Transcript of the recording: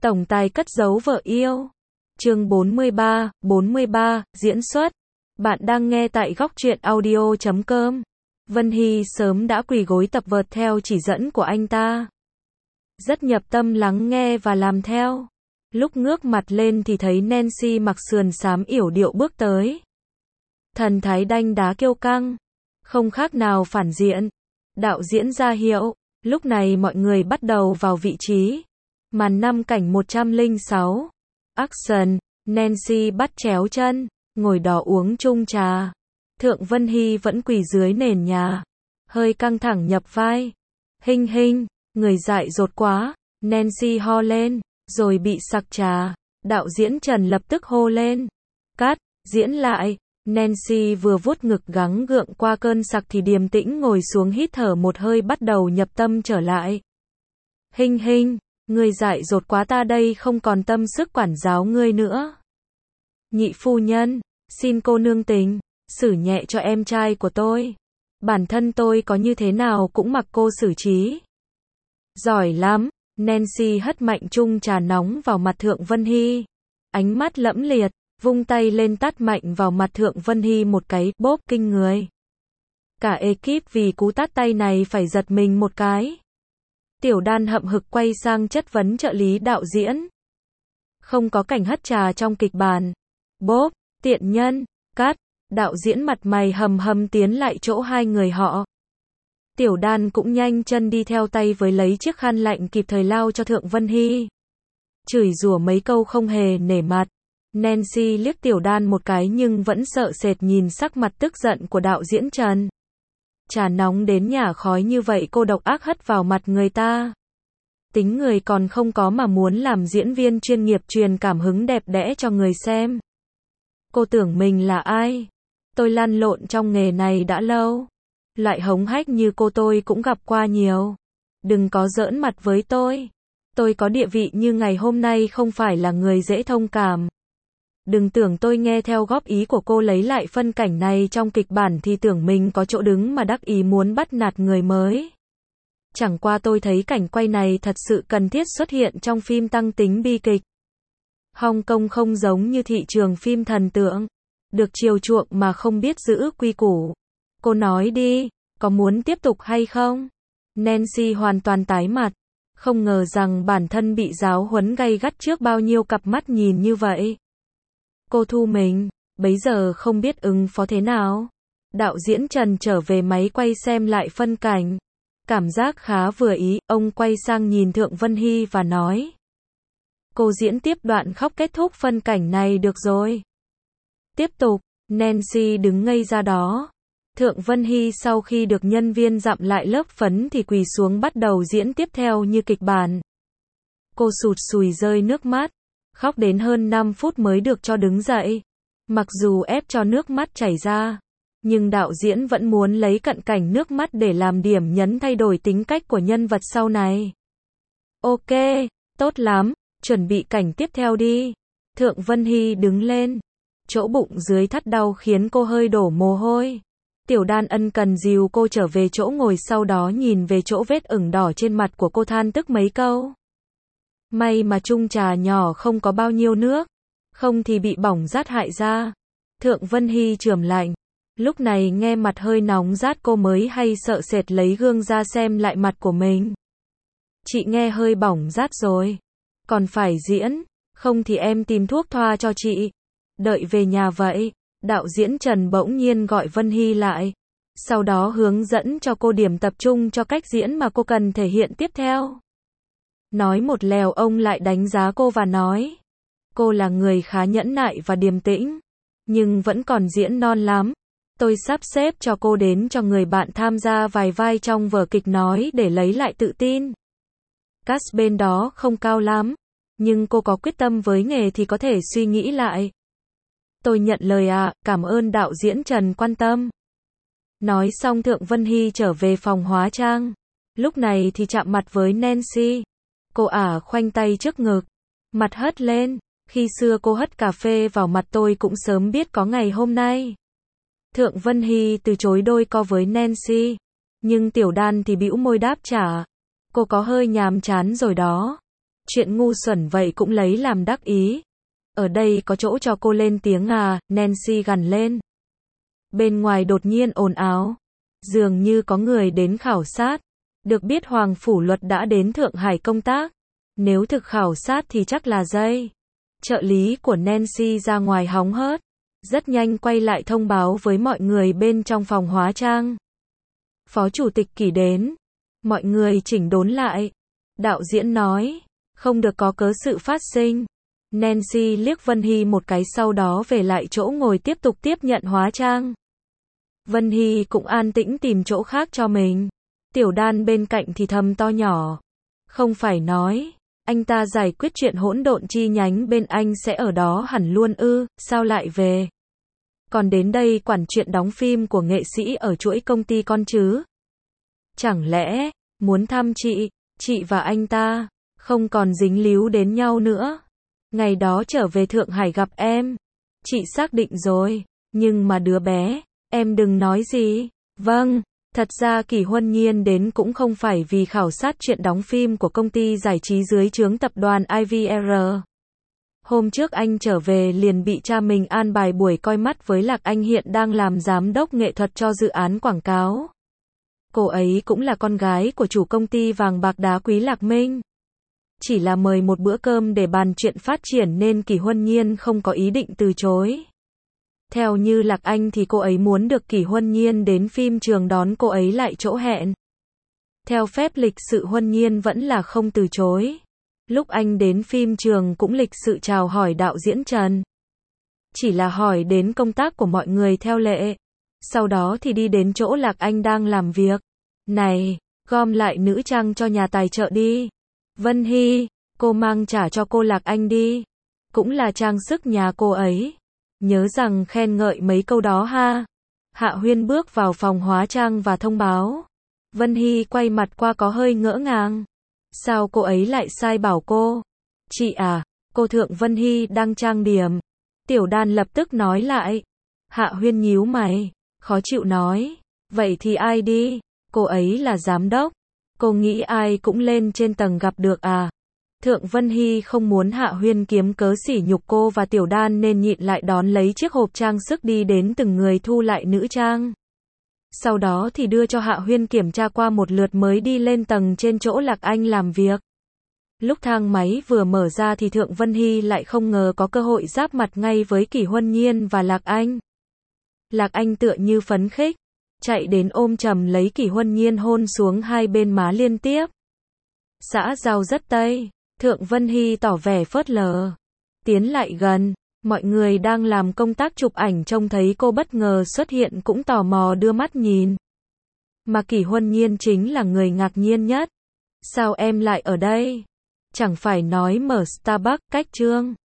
Tổng tài cất giấu vợ yêu. Chương 43, diễn xuất. Bạn đang nghe tại góc truyện audio.com. Vân Hy sớm đã quỳ gối tập vợt theo chỉ dẫn của anh ta. Rất nhập tâm lắng nghe và làm theo. Lúc ngước mặt lên thì thấy Nancy mặc sườn xám yểu điệu bước tới. Thần thái đanh đá kiêu căng, không khác nào phản diện. Đạo diễn ra hiệu, lúc này mọi người bắt đầu vào vị trí. Màn 5 cảnh 106. Action, Nancy bắt chéo chân, ngồi đó uống chung trà. Thượng Vân Hy vẫn quỳ dưới nền nhà, hơi căng thẳng nhập vai. Hinh hinh, người dại dột quá, Nancy ho lên, rồi bị sặc trà. Đạo diễn Trần lập tức hô lên. Cắt, diễn lại. Nancy vừa vuốt ngực gắng gượng qua cơn sặc thì điềm tĩnh ngồi xuống hít thở một hơi bắt đầu nhập tâm trở lại. Hinh hinh, ngươi dại dột quá, ta đây không còn tâm sức quản giáo ngươi nữa. Nhị phu nhân, xin cô nương tình, xử nhẹ cho em trai của tôi. Bản thân tôi có như thế nào cũng mặc cô xử trí. Giỏi lắm, Nancy hất mạnh chung trà nóng vào mặt Thượng Vân Hy. Ánh mắt lẫm liệt, vung tay lên tát mạnh vào mặt Thượng Vân Hy một cái, bốp kinh người. Cả ekip vì cú tát tay này phải giật mình một cái. Tiểu Đan hậm hực quay sang chất vấn trợ lý đạo diễn. Không có cảnh hất trà trong kịch bản. Bốp, tiện nhân, cắt. Đạo diễn mặt mày hầm hầm tiến lại chỗ hai người họ. Tiểu Đan cũng nhanh chân đi theo tay với lấy chiếc khăn lạnh kịp thời lao cho Thượng Vân Hy. Chửi rủa mấy câu không hề nể mặt. Nancy liếc Tiểu Đan một cái nhưng vẫn sợ sệt nhìn sắc mặt tức giận của đạo diễn Trần. Trà nóng đến nhả khói như vậy cô độc ác hất vào mặt người ta. Tính người còn không có mà muốn làm diễn viên chuyên nghiệp truyền cảm hứng đẹp đẽ cho người xem. Cô tưởng mình là ai? Tôi lăn lộn trong nghề này đã lâu. Loại hống hách như cô tôi cũng gặp qua nhiều. Đừng có giỡn mặt với tôi. Tôi có địa vị như ngày hôm nay không phải là người dễ thông cảm. Đừng tưởng tôi nghe theo góp ý của cô lấy lại phân cảnh này trong kịch bản thì tưởng mình có chỗ đứng mà đắc ý muốn bắt nạt người mới. Chẳng qua tôi thấy cảnh quay này thật sự cần thiết xuất hiện trong phim tăng tính bi kịch. Hong Kong không giống như thị trường phim thần tượng, được chiều chuộng mà không biết giữ quy củ. Cô nói đi, có muốn tiếp tục hay không? Nancy hoàn toàn tái mặt, không ngờ rằng bản thân bị giáo huấn gay gắt trước bao nhiêu cặp mắt nhìn như vậy. Cô thu mình, bấy giờ không biết ứng phó thế nào. Đạo diễn Trần trở về máy quay xem lại phân cảnh. Cảm giác khá vừa ý, ông quay sang nhìn Thượng Vân Hy và nói. Cô diễn tiếp đoạn khóc kết thúc phân cảnh này được rồi. Tiếp tục, Nancy đứng ngây ra đó. Thượng Vân Hy sau khi được nhân viên dặm lại lớp phấn thì quỳ xuống bắt đầu diễn tiếp theo như kịch bản. Cô sụt sùi rơi nước mắt. Khóc đến hơn 5 phút mới được cho đứng dậy. Mặc dù ép cho nước mắt chảy ra, nhưng đạo diễn vẫn muốn lấy cận cảnh nước mắt để làm điểm nhấn thay đổi tính cách của nhân vật sau này. Ok, tốt lắm, chuẩn bị cảnh tiếp theo đi. Thượng Vân Hy đứng lên. Chỗ bụng dưới thắt đau khiến cô hơi đổ mồ hôi. Tiểu Đan ân cần dìu cô trở về chỗ ngồi, sau đó nhìn về chỗ vết ửng đỏ trên mặt của cô than tức mấy câu. May mà chung trà nhỏ không có bao nhiêu nước, không thì bị bỏng rát hại da. Thượng Vân Hy chườm lạnh. Lúc này nghe mặt hơi nóng rát cô mới hay sợ sệt lấy gương ra xem lại mặt của mình. Chị nghe hơi bỏng rát rồi. Còn phải diễn, không thì em tìm thuốc thoa cho chị. Đợi về nhà vậy. Đạo diễn Trần bỗng nhiên gọi Vân Hy lại. Sau đó hướng dẫn cho cô điểm tập trung cho cách diễn mà cô cần thể hiện tiếp theo. Nói một lèo ông lại đánh giá cô và nói. Cô là người khá nhẫn nại và điềm tĩnh, nhưng vẫn còn diễn non lắm. Tôi sắp xếp cho cô đến cho người bạn tham gia vài vai trong vở kịch nói để lấy lại tự tin. Cast bên đó không cao lắm, nhưng cô có quyết tâm với nghề thì có thể suy nghĩ lại. Tôi nhận lời ạ, cảm ơn đạo diễn Trần quan tâm. Nói xong Thượng Vân Hy trở về phòng hóa trang. Lúc này thì chạm mặt với Nancy. Cô khoanh tay trước ngực, mặt hất lên. Khi xưa cô hất cà phê vào mặt tôi cũng sớm biết có ngày hôm nay. Thượng Vân Hy từ chối đôi co với Nancy, nhưng Tiểu Đan thì bĩu môi đáp trả. Cô có hơi nhàm chán rồi đó. Chuyện ngu xuẩn vậy cũng lấy làm đắc ý. Ở đây có chỗ cho cô lên tiếng à, Nancy gằn lên. Bên ngoài đột nhiên ồn ào. Dường như có người đến khảo sát. Được biết Hoàng Phủ Luật đã đến Thượng Hải công tác. Nếu thực khảo sát thì chắc là dây. Trợ lý của Nancy ra ngoài hóng hớt. Rất nhanh quay lại thông báo với mọi người bên trong phòng hóa trang. Phó Chủ tịch Kỷ đến. Mọi người chỉnh đốn lại. Đạo diễn nói. Không được có cớ sự phát sinh. Nancy liếc Vân Hy một cái sau đó về lại chỗ ngồi tiếp tục tiếp nhận hóa trang. Vân Hy cũng an tĩnh tìm chỗ khác cho mình. Tiểu Đan bên cạnh thì thầm to nhỏ. Không phải nói, anh ta giải quyết chuyện hỗn độn chi nhánh bên anh sẽ ở đó hẳn luôn ư, sao lại về? Còn đến đây quản chuyện đóng phim của nghệ sĩ ở chuỗi công ty con chứ? Chẳng lẽ, muốn thăm chị và anh ta, không còn dính líu đến nhau nữa? Ngày đó trở về Thượng Hải gặp em. Chị xác định rồi, nhưng mà đứa bé, em đừng nói gì. Vâng, thật ra Kỷ Huân Nhiên đến cũng không phải vì khảo sát chuyện đóng phim của công ty giải trí dưới trướng tập đoàn IVR. Hôm trước anh trở về liền bị cha mình an bài buổi coi mắt với Lạc Anh hiện đang làm giám đốc nghệ thuật cho dự án quảng cáo. Cô ấy cũng là con gái của chủ công ty vàng bạc đá quý Lạc Minh. Chỉ là mời một bữa cơm để bàn chuyện phát triển nên Kỷ Huân Nhiên không có ý định từ chối. Theo như Lạc Anh thì cô ấy muốn được Kỷ Huân Nhiên đến phim trường đón cô ấy lại chỗ hẹn. Theo phép lịch sự Huân Nhiên vẫn là không từ chối. Lúc anh đến phim trường cũng lịch sự chào hỏi đạo diễn Trần. Chỉ là hỏi đến công tác của mọi người theo lệ. Sau đó thì đi đến chỗ Lạc Anh đang làm việc. Này, gom lại nữ trang cho nhà tài trợ đi. Vân Hy, cô mang trả cho cô Lạc Anh đi. Cũng là trang sức nhà cô ấy. Nhớ rằng khen ngợi mấy câu đó ha. Hạ Huyên bước vào phòng hóa trang và thông báo. Vân Hy quay mặt qua có hơi ngỡ ngàng. Sao cô ấy lại sai bảo cô? Chị à, cô Thượng Vân Hy đang trang điểm. Tiểu Đan lập tức nói lại. Hạ Huyên nhíu mày, khó chịu nói. Vậy thì ai đi? Cô ấy là giám đốc. Cô nghĩ ai cũng lên trên tầng gặp được à? Thượng Vân Hy không muốn Hạ Huyên kiếm cớ sỉ nhục cô và Tiểu Đan nên nhịn lại đón lấy chiếc hộp trang sức đi đến từng người thu lại nữ trang. Sau đó thì đưa cho Hạ Huyên kiểm tra qua một lượt mới đi lên tầng trên chỗ Lạc Anh làm việc. Lúc thang máy vừa mở ra thì Thượng Vân Hy lại không ngờ có cơ hội giáp mặt ngay với Kỷ Huân Nhiên và Lạc Anh. Lạc Anh tựa như phấn khích, chạy đến ôm chầm lấy Kỷ Huân Nhiên hôn xuống hai bên má liên tiếp. Xã giao rất tây, Thượng Vân Hy tỏ vẻ phớt lờ. Tiến lại gần, mọi người đang làm công tác chụp ảnh trông thấy cô bất ngờ xuất hiện cũng tò mò đưa mắt nhìn. Mà Kỷ Huân Nhiên chính là người ngạc nhiên nhất. Sao em lại ở đây? Chẳng phải nói mở Starbucks cách Trương